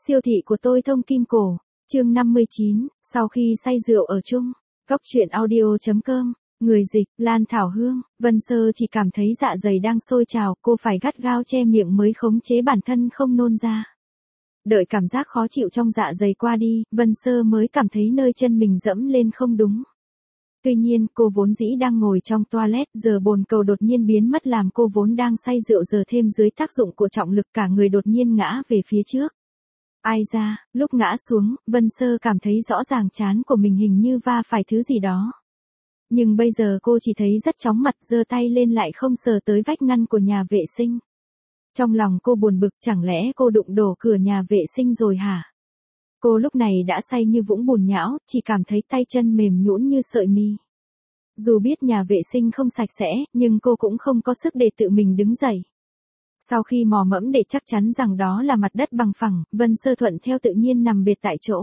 Siêu thị của tôi thông kim cổ. Chương 59, sau khi say rượu ở chung. Góc truyện audio.com. Người dịch, Lan Thảo Hương. Vân Sơ chỉ cảm thấy dạ dày đang sôi trào, cô phải gắt gao che miệng mới khống chế bản thân không nôn ra. Đợi cảm giác khó chịu trong dạ dày qua đi, Vân Sơ mới cảm thấy nơi chân mình dẫm lên không đúng. Tuy nhiên, cô vốn dĩ đang ngồi trong toilet, giờ bồn cầu đột nhiên biến mất làm cô vốn đang say rượu giờ thêm dưới tác dụng của trọng lực cả người đột nhiên ngã về phía trước. Ai ra, lúc ngã xuống, Vân Sơ cảm thấy rõ ràng trán của mình hình như va phải thứ gì đó. Nhưng bây giờ cô chỉ thấy rất chóng mặt, giơ tay lên lại không sờ tới vách ngăn của nhà vệ sinh. Trong lòng cô buồn bực, chẳng lẽ cô đụng đổ cửa nhà vệ sinh rồi hả? Cô lúc này đã say như vũng bùn nhão, chỉ cảm thấy tay chân mềm nhũn như sợi mi. Dù biết nhà vệ sinh không sạch sẽ, nhưng cô cũng không có sức để tự mình đứng dậy. Sau khi mò mẫm để chắc chắn rằng đó là mặt đất bằng phẳng, Vân Sơ thuận theo tự nhiên nằm bệt tại chỗ.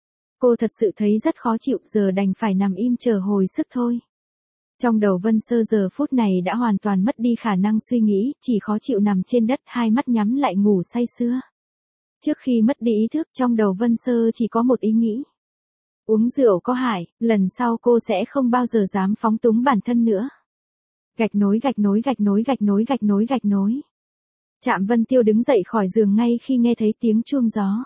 Cô thật sự thấy rất khó chịu, giờ đành phải nằm im chờ hồi sức thôi. Trong đầu Vân Sơ giờ phút này đã hoàn toàn mất đi khả năng suy nghĩ, chỉ khó chịu nằm trên đất, hai mắt nhắm lại ngủ say sưa. Trước khi mất đi ý thức, trong đầu Vân Sơ chỉ có một ý nghĩ. Uống rượu có hại, lần sau cô sẽ không bao giờ dám phóng túng bản thân nữa. Gạch nối gạch nối gạch nối gạch nối gạch nối gạch nối. Trạm Vân Tiêu đứng dậy khỏi giường ngay khi nghe thấy tiếng chuông gió.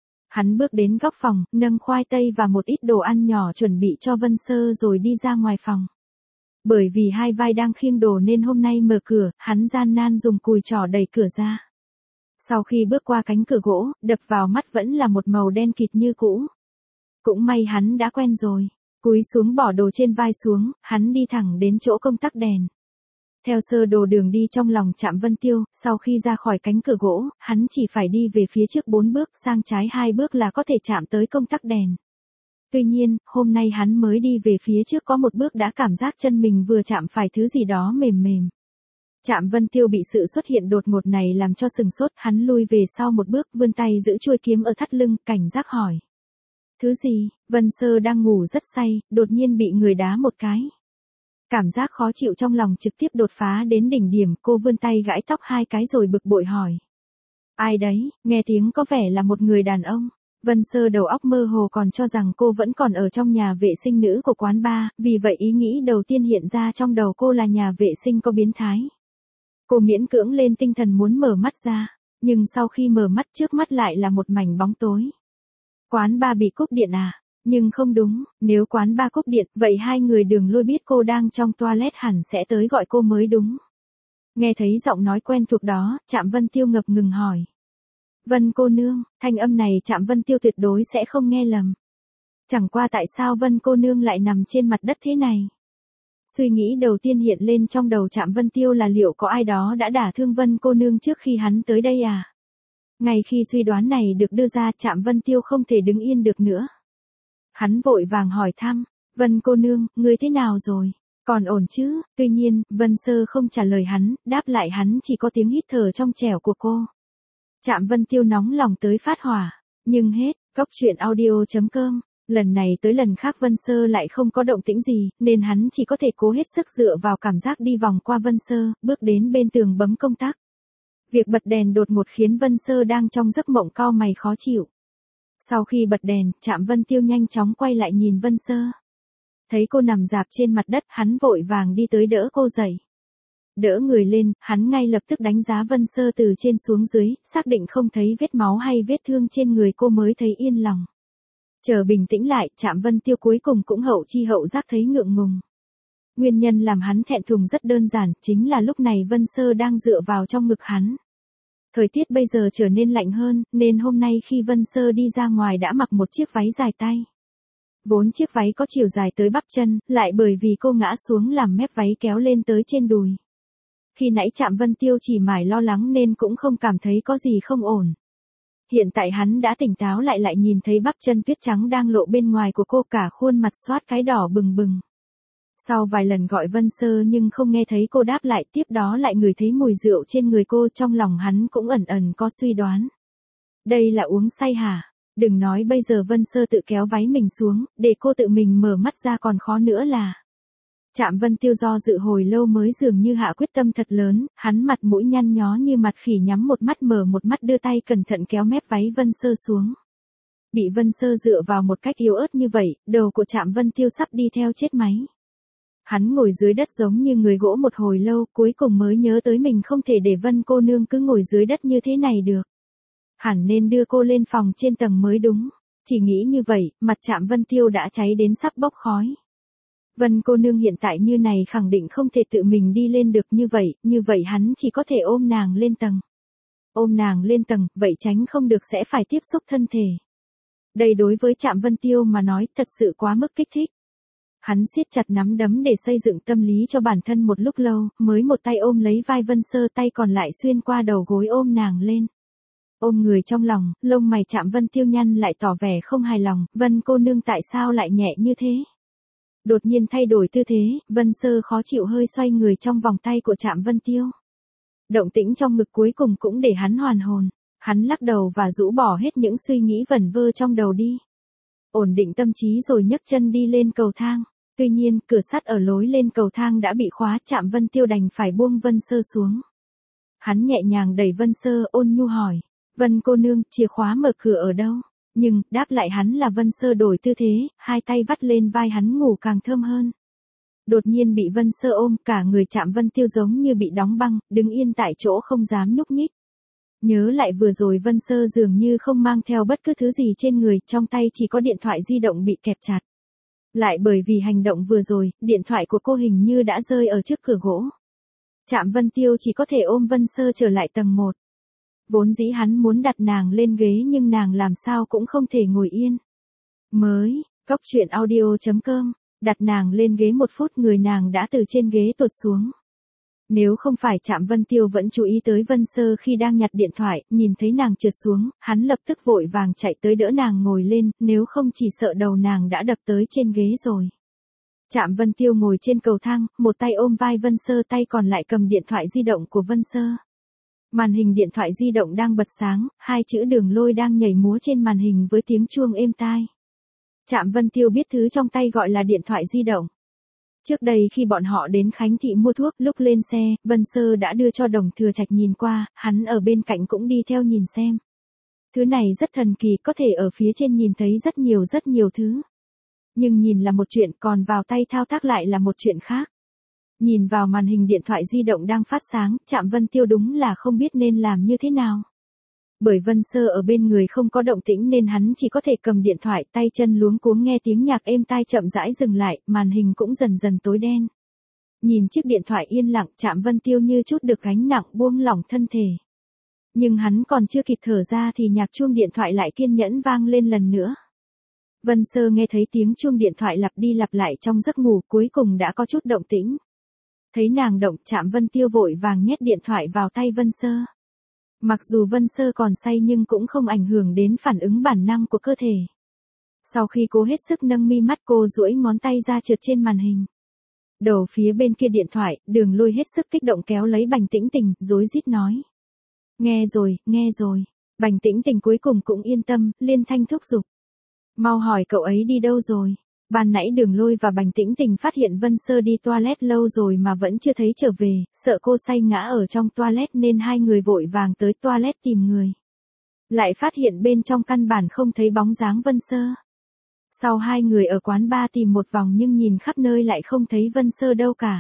Hắn bước đến góc phòng, nâng khoai tây và một ít đồ ăn nhỏ chuẩn bị cho Vân Sơ rồi đi ra ngoài phòng. Bởi vì hai vai đang khiêng đồ nên hôm nay mở cửa, hắn gian nan dùng cùi trỏ đẩy cửa ra. Sau khi bước qua cánh cửa gỗ, đập vào mắt vẫn là một màu đen kịt như cũ. Cũng may hắn đã quen rồi. Cúi xuống bỏ đồ trên vai xuống, hắn đi thẳng đến chỗ công tắc đèn. Theo sơ đồ đường đi trong lòng Trạm Vân Tiêu, sau khi ra khỏi cánh cửa gỗ, hắn chỉ phải đi về phía trước 4 bước, sang trái 2 bước là có thể chạm tới công tắc đèn. Tuy nhiên, hôm nay hắn mới đi về phía trước có một bước đã cảm giác chân mình vừa chạm phải thứ gì đó mềm mềm. Trạm Vân Tiêu bị sự xuất hiện đột ngột này làm cho sừng sốt, hắn lui về sau một bước, vươn tay giữ chuôi kiếm ở thắt lưng, cảnh giác hỏi. Thứ gì? Vân Sơ đang ngủ rất say, đột nhiên bị người đá một cái. Cảm giác khó chịu trong lòng trực tiếp đột phá đến đỉnh điểm, cô vươn tay gãi tóc 2 cái rồi bực bội hỏi. Ai đấy? Nghe tiếng có vẻ là một người đàn ông. Vân Sơ đầu óc mơ hồ còn cho rằng cô vẫn còn ở trong nhà vệ sinh nữ của quán bar, vì vậy ý nghĩ đầu tiên hiện ra trong đầu cô là nhà vệ sinh có biến thái. Cô miễn cưỡng lên tinh thần muốn mở mắt ra, nhưng sau khi mở mắt trước mắt lại là một mảnh bóng tối. Quán bar bị cúp điện à? Nhưng không đúng, nếu quán bar cúp điện, vậy hai người Đường Lôi biết cô đang trong toilet hẳn sẽ tới gọi cô mới đúng. Nghe thấy giọng nói quen thuộc đó, Trạm Vân Tiêu ngập ngừng hỏi. Vân cô nương, thanh âm này Trạm Vân Tiêu tuyệt đối sẽ không nghe lầm. Chẳng qua tại sao Vân cô nương lại nằm trên mặt đất thế này? Suy nghĩ đầu tiên hiện lên trong đầu Trạm Vân Tiêu là liệu có ai đó đã đả thương Vân cô nương trước khi hắn tới đây à? Ngay khi suy đoán này được đưa ra, Trạm Vân Tiêu không thể đứng yên được nữa. Hắn vội vàng hỏi thăm, Vân cô nương, ngươi thế nào rồi? Còn ổn chứ? Tuy nhiên, Vân Sơ không trả lời hắn, đáp lại hắn chỉ có tiếng hít thở trong trẻo của cô. Trạm Vân Tiêu nóng lòng tới phát hỏa, nhưng hết, góc truyện audio.com. Lần này tới lần khác Vân Sơ lại không có động tĩnh gì, nên hắn chỉ có thể cố hết sức dựa vào cảm giác đi vòng qua Vân Sơ, bước đến bên tường bấm công tắc. Việc bật đèn đột ngột khiến Vân Sơ đang trong giấc mộng cau mày khó chịu. Sau khi bật đèn, Trạm Vân Tiêu nhanh chóng quay lại nhìn Vân Sơ. Thấy cô nằm rạp trên mặt đất, hắn vội vàng đi tới đỡ cô dậy. Đỡ người lên, hắn ngay lập tức đánh giá Vân Sơ từ trên xuống dưới, xác định không thấy vết máu hay vết thương trên người cô mới thấy yên lòng. Chờ bình tĩnh lại, Trạm Vân Tiêu cuối cùng cũng hậu chi hậu giác thấy ngượng ngùng. Nguyên nhân làm hắn thẹn thùng rất đơn giản, chính là lúc này Vân Sơ đang dựa vào trong ngực hắn. Thời tiết bây giờ trở nên lạnh hơn, nên hôm nay khi Vân Sơ đi ra ngoài đã mặc một chiếc váy dài tay. Vốn chiếc váy có chiều dài tới bắp chân, lại bởi vì cô ngã xuống làm mép váy kéo lên tới trên đùi. Khi nãy Trạm Vân Tiêu chỉ mải lo lắng nên cũng không cảm thấy có gì không ổn. Hiện tại hắn đã tỉnh táo lại nhìn thấy bắp chân tuyết trắng đang lộ bên ngoài của cô, cả khuôn mặt xoát cái đỏ bừng bừng. Sau vài lần gọi Vân Sơ nhưng không nghe thấy cô đáp lại, tiếp đó lại ngửi thấy mùi rượu trên người cô, trong lòng hắn cũng ẩn ẩn có suy đoán. Đây là uống say hả? Đừng nói bây giờ Vân Sơ tự kéo váy mình xuống, để cô tự mình mở mắt ra còn khó nữa là. Trạm Vân Tiêu do dự hồi lâu mới dường như hạ quyết tâm thật lớn, hắn mặt mũi nhăn nhó như mặt khỉ nhắm một mắt mở một mắt đưa tay cẩn thận kéo mép váy Vân Sơ xuống. Bị Vân Sơ dựa vào một cách yếu ớt như vậy, đầu của Trạm Vân Tiêu sắp đi theo chết máy. Hắn ngồi dưới đất giống như người gỗ một hồi lâu, cuối cùng mới nhớ tới mình không thể để Vân cô nương cứ ngồi dưới đất như thế này được. Hẳn nên đưa cô lên phòng trên tầng mới đúng. Chỉ nghĩ như vậy, mặt Trạm Vân Tiêu đã cháy đến sắp bốc khói. Vân cô nương hiện tại như này khẳng định không thể tự mình đi lên được như vậy hắn chỉ có thể ôm nàng lên tầng. Ôm nàng lên tầng, vậy tránh không được sẽ phải tiếp xúc thân thể. Đây đối với Trạm Vân Tiêu mà nói thật sự quá mức kích thích. Hắn siết chặt nắm đấm để xây dựng tâm lý cho bản thân một lúc lâu, mới một tay ôm lấy vai Vân Sơ, tay còn lại xuyên qua đầu gối ôm nàng lên. Ôm người trong lòng, lông mày Trạm Vân Tiêu nhăn lại tỏ vẻ không hài lòng, Vân cô nương tại sao lại nhẹ như thế? Đột nhiên thay đổi tư thế, Vân Sơ khó chịu hơi xoay người trong vòng tay của Trạm Vân Tiêu. Động tĩnh trong ngực cuối cùng cũng để hắn hoàn hồn. Hắn lắc đầu và rũ bỏ hết những suy nghĩ vẩn vơ trong đầu đi. Ổn định tâm trí rồi nhấc chân đi lên cầu thang. Tuy nhiên, cửa sắt ở lối lên cầu thang đã bị khóa, Trạm Vân Tiêu đành phải buông Vân Sơ xuống. Hắn nhẹ nhàng đẩy Vân Sơ, ôn nhu hỏi. Vân cô nương, chìa khóa mở cửa ở đâu? Nhưng, đáp lại hắn là Vân Sơ đổi tư thế, hai tay vắt lên vai hắn ngủ càng thơm hơn. Đột nhiên bị Vân Sơ ôm, cả người Trạm Vân Tiêu giống như bị đóng băng, đứng yên tại chỗ không dám nhúc nhích. Nhớ lại vừa rồi Vân Sơ dường như không mang theo bất cứ thứ gì trên người, trong tay chỉ có điện thoại di động bị kẹp chặt. Lại bởi vì hành động vừa rồi, điện thoại của cô hình như đã rơi ở trước cửa gỗ. Trạm Vân Tiêu chỉ có thể ôm Vân Sơ trở lại tầng 1. Vốn dĩ hắn muốn đặt nàng lên ghế nhưng nàng làm sao cũng không thể ngồi yên. Cóc truyện audio.com, đặt nàng lên ghế 1 phút người nàng đã từ trên ghế tuột xuống. Nếu không phải Trạm Vân Tiêu vẫn chú ý tới Vân Sơ khi đang nhặt điện thoại, nhìn thấy nàng trượt xuống, hắn lập tức vội vàng chạy tới đỡ nàng ngồi lên, nếu không chỉ sợ đầu nàng đã đập tới trên ghế rồi. Trạm Vân Tiêu ngồi trên cầu thang, một tay ôm vai Vân Sơ, tay còn lại cầm điện thoại di động của Vân Sơ. Màn hình điện thoại di động đang bật sáng, hai chữ Đường Lôi đang nhảy múa trên màn hình với tiếng chuông êm tai. Trạm Vân Tiêu biết thứ trong tay gọi là điện thoại di động. Trước đây khi bọn họ đến Khánh Thị mua thuốc, lúc lên xe, Vân Sơ đã đưa cho Đồng Thừa Trạch nhìn qua, hắn ở bên cạnh cũng đi theo nhìn xem. Thứ này rất thần kỳ, có thể ở phía trên nhìn thấy rất nhiều thứ. Nhưng nhìn là một chuyện, còn vào tay thao tác lại là một chuyện khác. Nhìn vào màn hình điện thoại di động đang phát sáng, Trạm Vân Tiêu đúng là không biết nên làm như thế nào. Bởi Vân Sơ ở bên người không có động tĩnh nên hắn chỉ có thể cầm điện thoại, tay chân luống cuống nghe tiếng nhạc êm tai chậm rãi dừng lại, màn hình cũng dần dần tối đen. Nhìn chiếc điện thoại yên lặng, Trạm Vân Tiêu như chút được gánh nặng buông lỏng thân thể. Nhưng hắn còn chưa kịp thở ra thì nhạc chuông điện thoại lại kiên nhẫn vang lên lần nữa. Vân Sơ nghe thấy tiếng chuông điện thoại lặp đi lặp lại trong giấc ngủ, cuối cùng đã có chút động tĩnh. Thấy nàng động, Trạm Vân Tiêu vội vàng nhét điện thoại vào tay Vân Sơ. Mặc dù Vân Sơ còn say nhưng cũng không ảnh hưởng đến phản ứng bản năng của cơ thể. Sau khi cô hết sức nâng mi mắt, cô duỗi ngón tay ra trượt trên màn hình. Đầu phía bên kia điện thoại, Đường Lôi hết sức kích động kéo lấy Bành Tĩnh Tình, rối rít nói. Nghe rồi. Bành Tĩnh Tình cuối cùng cũng yên tâm, liên thanh thúc giục. Mau hỏi cậu ấy đi đâu rồi. Ban nãy Đường Lôi và Bành Tĩnh Tình phát hiện Vân Sơ đi toilet lâu rồi mà vẫn chưa thấy trở về, sợ cô say ngã ở trong toilet nên hai người vội vàng tới toilet tìm người. Lại phát hiện bên trong căn bản không thấy bóng dáng Vân Sơ. Sau hai người ở quán bar tìm một vòng nhưng nhìn khắp nơi lại không thấy Vân Sơ đâu cả.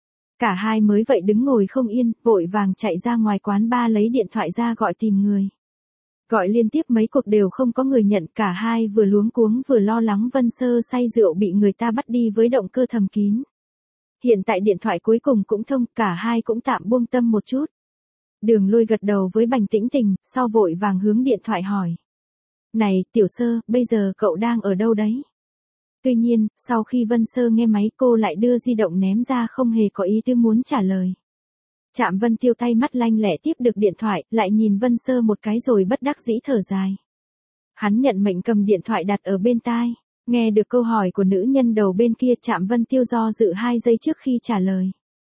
Cả hai mới vậy đứng ngồi không yên, vội vàng chạy ra ngoài quán bar lấy điện thoại ra gọi tìm người. Gọi liên tiếp mấy cuộc đều không có người nhận, cả hai vừa luống cuống vừa lo lắng Vân Sơ say rượu bị người ta bắt đi với động cơ thầm kín. Hiện tại điện thoại cuối cùng cũng thông, cả hai cũng tạm buông tâm một chút. Đường Lôi gật đầu với Bành Tĩnh Tình, sau vội vàng hướng điện thoại hỏi. Này, Tiểu Sơ, bây giờ cậu đang ở đâu đấy? Tuy nhiên, sau khi Vân Sơ nghe máy cô lại đưa di động ném ra không hề có ý tư muốn trả lời. Trạm Vân Tiêu tay mắt lanh lẹ tiếp được điện thoại, lại nhìn Vân Sơ một cái rồi bất đắc dĩ thở dài. Hắn nhận mệnh cầm điện thoại đặt ở bên tai, nghe được câu hỏi của nữ nhân đầu bên kia, Trạm Vân Tiêu do dự 2 giây trước khi trả lời.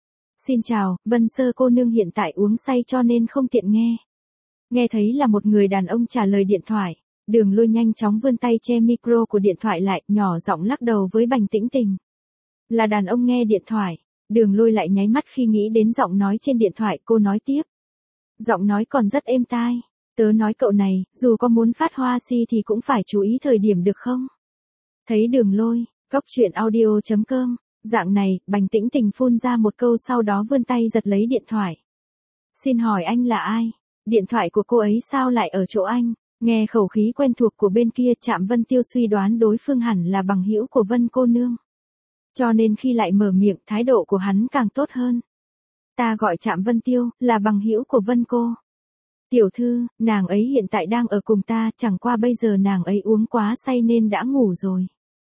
Xin chào, Vân Sơ cô nương hiện tại uống say cho nên không tiện nghe. Nghe thấy là một người đàn ông trả lời điện thoại, Đường Lôi nhanh chóng vươn tay che micro của điện thoại lại, nhỏ giọng lắc đầu với Bành Tĩnh Tình. Là đàn ông nghe điện thoại. Đường Lôi lại nháy mắt khi nghĩ đến giọng nói trên điện thoại, cô nói tiếp. Giọng nói còn rất êm tai. Tớ nói cậu này, dù có muốn phát hoa si thì cũng phải chú ý thời điểm được không? Thấy Đường Lôi, Góc Chuyện Audio.com, dạng này, Bành Tĩnh Tình phun ra một câu sau đó vươn tay giật lấy điện thoại. Xin hỏi anh là ai? Điện thoại của cô ấy sao lại ở chỗ anh? Nghe khẩu khí quen thuộc của bên kia, Trạm Vân Tiêu suy đoán đối phương hẳn là bằng hữu của Vân cô nương. Cho nên khi lại mở miệng, thái độ của hắn càng tốt hơn. Ta gọi Trạm Vân Tiêu, là bằng hữu của Vân cô. Tiểu thư, nàng ấy hiện tại đang ở cùng ta, chẳng qua bây giờ nàng ấy uống quá say nên đã ngủ rồi.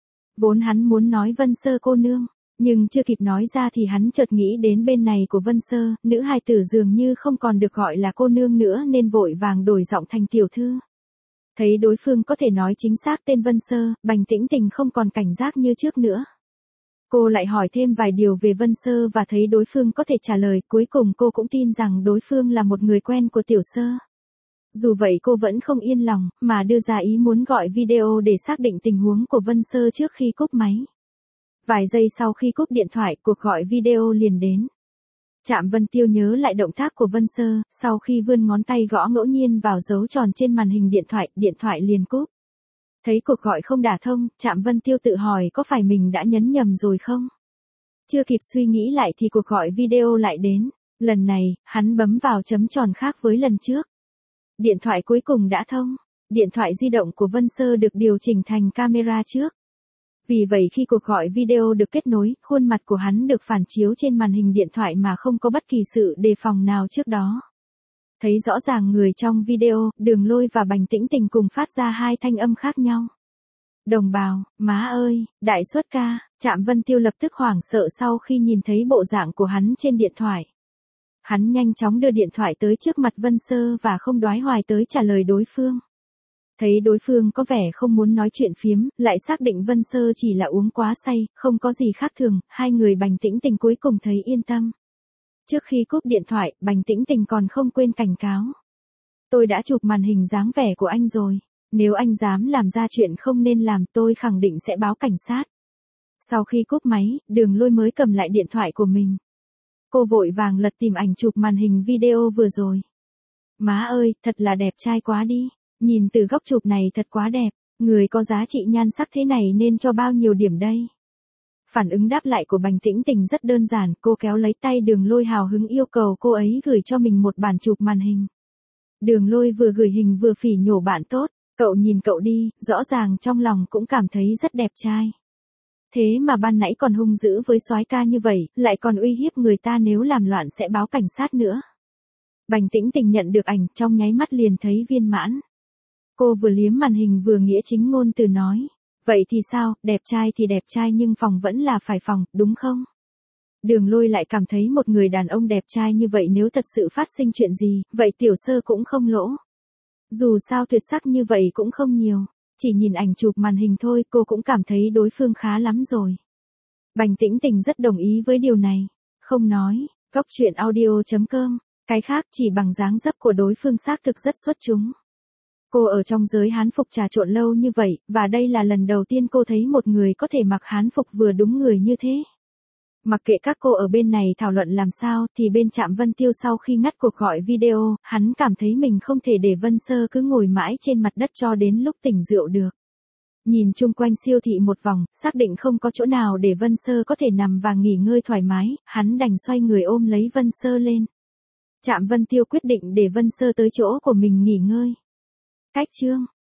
Vốn hắn muốn nói Vân Sơ cô nương, nhưng chưa kịp nói ra thì hắn chợt nghĩ đến bên này của Vân Sơ, nữ hài tử dường như không còn được gọi là cô nương nữa nên vội vàng đổi giọng thành tiểu thư. Thấy đối phương có thể nói chính xác tên Vân Sơ, Bành Tĩnh Tình không còn cảnh giác như trước nữa. Cô lại hỏi thêm vài điều về Vân Sơ và thấy đối phương có thể trả lời, cuối cùng cô cũng tin rằng đối phương là một người quen của Tiểu Sơ. Dù vậy cô vẫn không yên lòng, mà đưa ra ý muốn gọi video để xác định tình huống của Vân Sơ trước khi cúp máy. Vài giây sau khi cúp điện thoại, cuộc gọi video liền đến. Trạm Vân Tiêu nhớ lại động tác của Vân Sơ, sau khi vươn ngón tay gõ ngẫu nhiên vào dấu tròn trên màn hình điện thoại liền cúp. Thấy cuộc gọi không đả thông, Trạm Vân Tiêu tự hỏi có phải mình đã nhấn nhầm rồi không? Chưa kịp suy nghĩ lại thì cuộc gọi video lại đến. Lần này, hắn bấm vào chấm tròn khác với lần trước. Điện thoại cuối cùng đã thông. Điện thoại di động của Vân Sơ được điều chỉnh thành camera trước. Vì vậy khi cuộc gọi video được kết nối, khuôn mặt của hắn được phản chiếu trên màn hình điện thoại mà không có bất kỳ sự đề phòng nào trước đó. Thấy rõ ràng người trong video, Đường Lôi và Bành Tĩnh Tình cùng phát ra hai thanh âm khác nhau. Đồng bào, má ơi, đại xuất ca. Trạm Vân Tiêu lập tức hoảng sợ sau khi nhìn thấy bộ dạng của hắn trên điện thoại. Hắn nhanh chóng đưa điện thoại tới trước mặt Vân Sơ và không đoái hoài tới trả lời đối phương. Thấy đối phương có vẻ không muốn nói chuyện phiếm, lại xác định Vân Sơ chỉ là uống quá say, không có gì khác thường, hai người Bành Tĩnh Tình cuối cùng thấy yên tâm. Trước khi cúp điện thoại, Bành Tĩnh Tình còn không quên cảnh cáo. Tôi đã chụp màn hình dáng vẻ của anh rồi. Nếu anh dám làm ra chuyện không nên làm, tôi khẳng định sẽ báo cảnh sát. Sau khi cúp máy, Đường Lôi mới cầm lại điện thoại của mình. Cô vội vàng lật tìm ảnh chụp màn hình video vừa rồi. Má ơi, thật là đẹp trai quá đi. Nhìn từ góc chụp này thật quá đẹp. Người có giá trị nhan sắc thế này nên cho bao nhiêu điểm đây? Phản ứng đáp lại của Bành Tĩnh Tình rất đơn giản, cô kéo lấy tay Đường Lôi hào hứng yêu cầu cô ấy gửi cho mình một bản chụp màn hình. Đường Lôi vừa gửi hình vừa phỉ nhổ bạn tốt, cậu nhìn cậu đi, rõ ràng trong lòng cũng cảm thấy rất đẹp trai. Thế mà ban nãy còn hung dữ với soái ca như vậy, lại còn uy hiếp người ta nếu làm loạn sẽ báo cảnh sát nữa. Bành Tĩnh Tình nhận được ảnh trong nháy mắt liền thấy viên mãn. Cô vừa liếm màn hình vừa nghĩa chính ngôn từ nói. Vậy thì sao, đẹp trai thì đẹp trai nhưng phòng vẫn là phải phòng, đúng không? Đường Lôi lại cảm thấy một người đàn ông đẹp trai như vậy nếu thật sự phát sinh chuyện gì, vậy Tiểu Sơ cũng không lỗ. Dù sao tuyệt sắc như vậy cũng không nhiều, chỉ nhìn ảnh chụp màn hình thôi cô cũng cảm thấy đối phương khá lắm rồi. Bành Tĩnh Tình rất đồng ý với điều này. Không nói, Góc Chuyện Audio.com, cái khác chỉ bằng dáng dấp của đối phương xác thực rất xuất chúng. Cô ở trong giới hán phục trà trộn lâu như vậy, và đây là lần đầu tiên cô thấy một người có thể mặc hán phục vừa đúng người như thế. Mặc kệ các cô ở bên này thảo luận làm sao, thì bên Trạm Vân Tiêu sau khi ngắt cuộc gọi video, hắn cảm thấy mình không thể để Vân Sơ cứ ngồi mãi trên mặt đất cho đến lúc tỉnh rượu được. Nhìn chung quanh siêu thị một vòng, xác định không có chỗ nào để Vân Sơ có thể nằm và nghỉ ngơi thoải mái, hắn đành xoay người ôm lấy Vân Sơ lên. Trạm Vân Tiêu quyết định để Vân Sơ tới chỗ của mình nghỉ ngơi. Cách chương